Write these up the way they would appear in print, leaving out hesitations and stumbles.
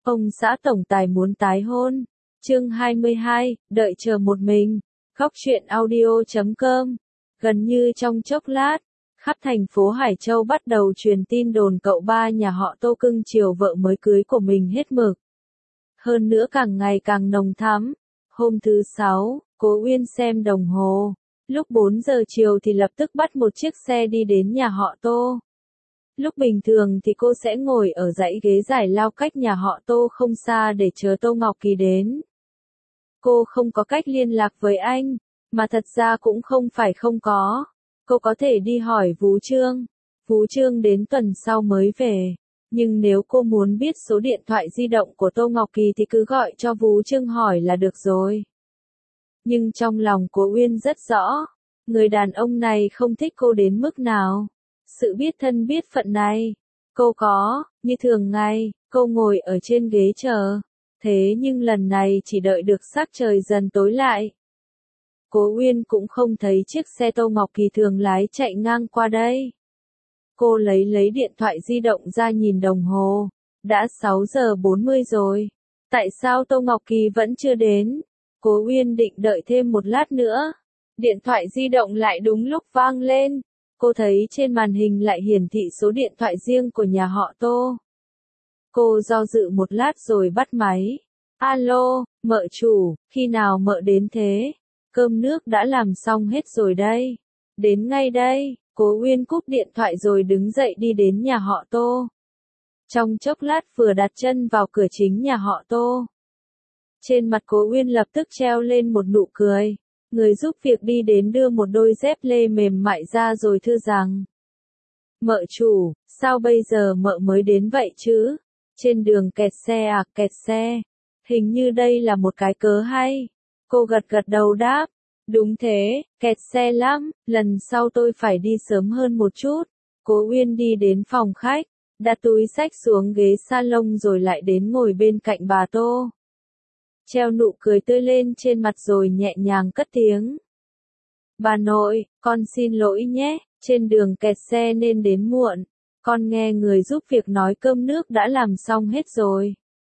Ông xã tổng tài muốn tái hôn. Chương 22, đợi chờ một mình. Góc truyện audio.com. Gần như trong chốc lát, khắp thành phố Hải Châu bắt đầu truyền tin đồn cậu ba nhà họ Tô cưng chiều vợ mới cưới của mình hết mực. Hơn nữa càng ngày càng nồng thắm. Hôm thứ Sáu, Cố Uyên xem đồng hồ. Lúc 4 giờ chiều thì lập tức bắt một chiếc xe đi đến nhà họ Tô. Lúc bình thường thì cô sẽ ngồi ở dãy ghế giải lao cách nhà họ Tô không xa để chờ Tô Ngọc Kỳ đến. Cô không có cách liên lạc với anh, mà thật ra cũng không phải không có. Cô có thể đi hỏi Vú Trương. Vú Trương đến tuần sau mới về. Nhưng nếu cô muốn biết số điện thoại di động của Tô Ngọc Kỳ thì cứ gọi cho Vú Trương hỏi là được rồi. Nhưng trong lòng của Uyên rất rõ, người đàn ông này không thích cô đến mức nào. Sự biết thân biết phận này, cô có, như thường ngày, cô ngồi ở trên ghế chờ. Thế nhưng lần này chỉ đợi được sắc trời dần tối lại. Cố Uyên cũng không thấy chiếc xe Tô Ngọc Kỳ thường lái chạy ngang qua đây. Cô lấy điện thoại di động ra nhìn đồng hồ. Đã 6 giờ 40 rồi. Tại sao Tô Ngọc Kỳ vẫn chưa đến? Cố Uyên định đợi thêm một lát nữa. Điện thoại di động lại đúng lúc vang lên. Cô thấy trên màn hình lại hiển thị số điện thoại riêng của nhà họ Tô. Cô do dự một lát rồi bắt máy. Alo, mợ chủ, khi nào mợ đến thế? Cơm nước đã làm xong hết rồi đây. Đến ngay đây. Cố Uyên cúp điện thoại rồi đứng dậy đi đến nhà họ Tô. Trong chốc lát vừa đặt chân vào cửa chính nhà họ Tô. Trên mặt Cố Uyên lập tức treo lên một nụ cười. Người giúp việc đi đến đưa một đôi dép lê mềm mại ra rồi thưa rằng: Mợ chủ, sao bây giờ mợ mới đến vậy chứ? Trên đường kẹt xe à? Kẹt xe. Hình như đây là một cái cớ hay. Cô gật gật đầu đáp. Đúng thế, kẹt xe lắm, lần sau tôi phải đi sớm hơn một chút. Cố Uyên đi đến phòng khách, đặt túi xách xuống ghế salon rồi lại đến ngồi bên cạnh bà Tô. Treo nụ cười tươi lên trên mặt rồi nhẹ nhàng cất tiếng. Bà nội, con xin lỗi nhé, trên đường kẹt xe nên đến muộn. Con nghe người giúp việc nói cơm nước đã làm xong hết rồi.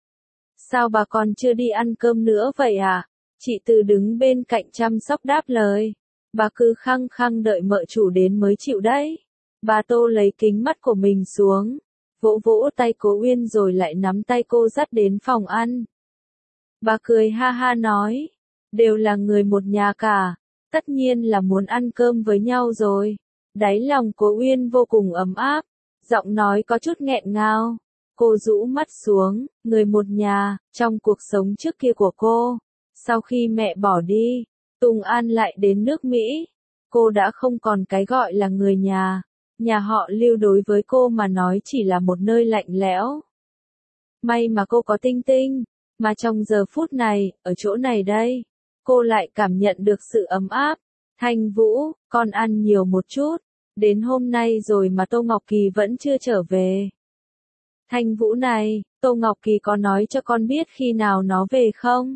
Sao bà còn chưa đi ăn cơm nữa vậy à? Chị Từ đứng bên cạnh chăm sóc đáp lời. Bà cứ khăng khăng đợi mợ chủ đến mới chịu đấy. Bà Tô lấy kính mắt của mình xuống, vỗ vỗ tay Cố Uyên rồi lại nắm tay cô dắt đến phòng ăn. Bà cười ha ha nói, đều là người một nhà cả, tất nhiên là muốn ăn cơm với nhau rồi. Đáy lòng Cố Uyên vô cùng ấm áp, giọng nói có chút nghẹn ngào. Cô rũ mắt xuống, người một nhà, trong cuộc sống trước kia của cô. Sau khi mẹ bỏ đi, Tùng An lại đến nước Mỹ. Cô đã không còn cái gọi là người nhà. Nhà họ Lưu đối với cô mà nói chỉ là một nơi lạnh lẽo. May mà cô có Tinh Tinh, mà trong giờ phút này, ở chỗ này đây, cô lại cảm nhận được sự ấm áp. Thanh Vũ, con ăn nhiều một chút. Đến hôm nay rồi mà Tô Ngọc Kỳ vẫn chưa trở về. Thanh Vũ này, Tô Ngọc Kỳ có nói cho con biết khi nào nó về không?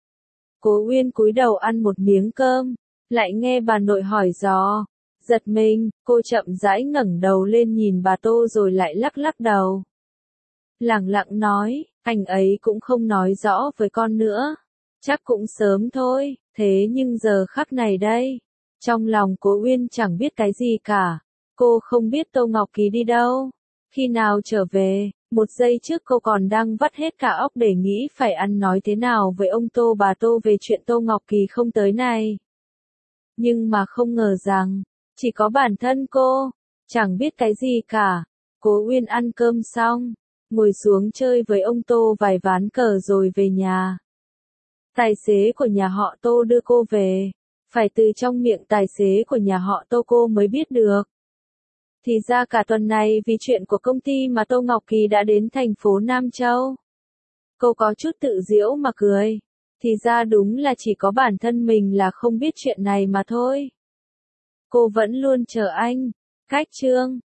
Cố Uyên cúi đầu ăn một miếng cơm, lại nghe bà nội hỏi dò. Giật mình, cô chậm rãi ngẩng đầu lên nhìn bà Tô rồi lại lắc lắc đầu. Lẳng lặng nói, anh ấy cũng không nói rõ với con nữa. Chắc cũng sớm thôi, thế nhưng giờ khắc này đây. Trong lòng Cố Uyên chẳng biết cái gì cả. Cô không biết Tô Ngọc Kỳ đi đâu, khi nào trở về. Một giây trước cô còn đang vắt hết cả óc để nghĩ phải ăn nói thế nào với ông Tô bà Tô về chuyện Tô Ngọc Kỳ không tới này. Nhưng mà không ngờ rằng, chỉ có bản thân cô, chẳng biết cái gì cả. Cố Uyên ăn cơm xong, ngồi xuống chơi với ông Tô vài ván cờ rồi về nhà. Tài xế của nhà họ Tô đưa cô về, phải từ trong miệng tài xế của nhà họ Tô cô mới biết được. Thì ra cả tuần này vì chuyện của công ty mà Tô Ngọc Kỳ đã đến thành phố Nam Châu. Cô có chút tự giễu mà cười. Thì ra đúng là chỉ có bản thân mình là không biết chuyện này mà thôi. Cô vẫn luôn chờ anh. Cách chương